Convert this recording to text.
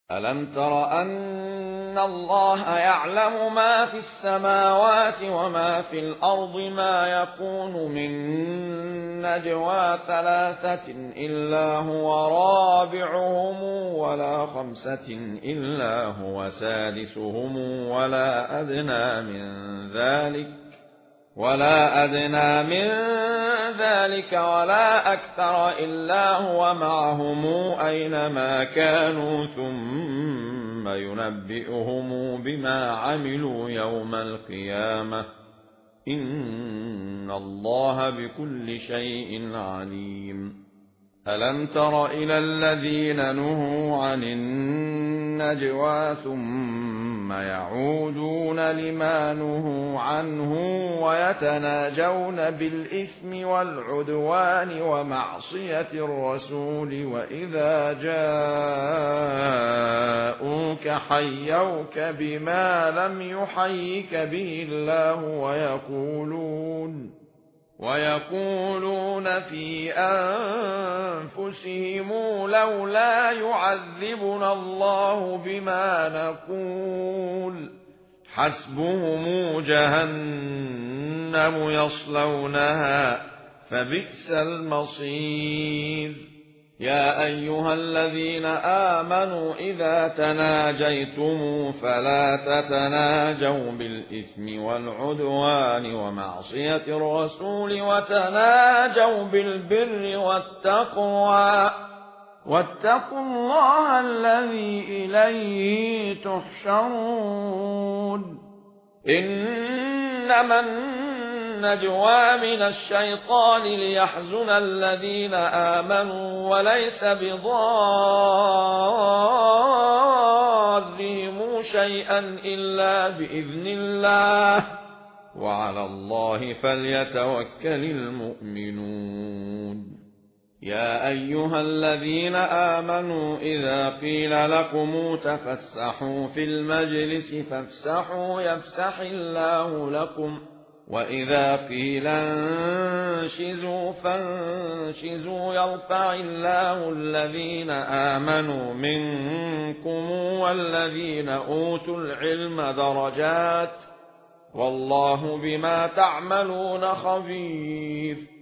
ألم تر أن الله يعلم ما في السماوات وما في الأرض ما يكون من نجوى ثلاثة إلا هو رابعهم ولا خمسة إلا هو سادسهم ولا أدنى من ذلك ولا أكثر إلا هو معهم أينما كانوا ثم ينبئهم بما عملوا يوم القيامة إن الله بكل شيء عليم. ألم تر إلى الذين نهوا عن النجوى ثم يعودون لما نهوا عنه ويتناجون بالإثم والعدوان ومعصية الرسول وإذا جاءوك حيوك بما لم يحيك به الله ويقولون في أنفسهم لولا يعذبنا الله بما نقول حسبهم جهنم يصلونها فبئس المصير. يا أيها الذين آمنوا إذا تناجيتم فلا تتناجوا بالإثم والعدوان ومعصية الرسول وتناجوا بالبر والتقوى واتقوا الله الذي إليه تحشرون. إنما النجوى من الشيطان ليحزن الذين آمنوا وليس بضارهم شيئا إلا بإذن الله وعلى الله فليتوكل المؤمنون. يا أيها الذين آمنوا إذا قيل لكم تفسحوا في المجلس فافسحوا يفسح الله لكم وإذا قيل انشزوا فانشزوا يرفع الله الذين آمنوا منكم والذين أوتوا العلم درجات والله بما تعملون خبير.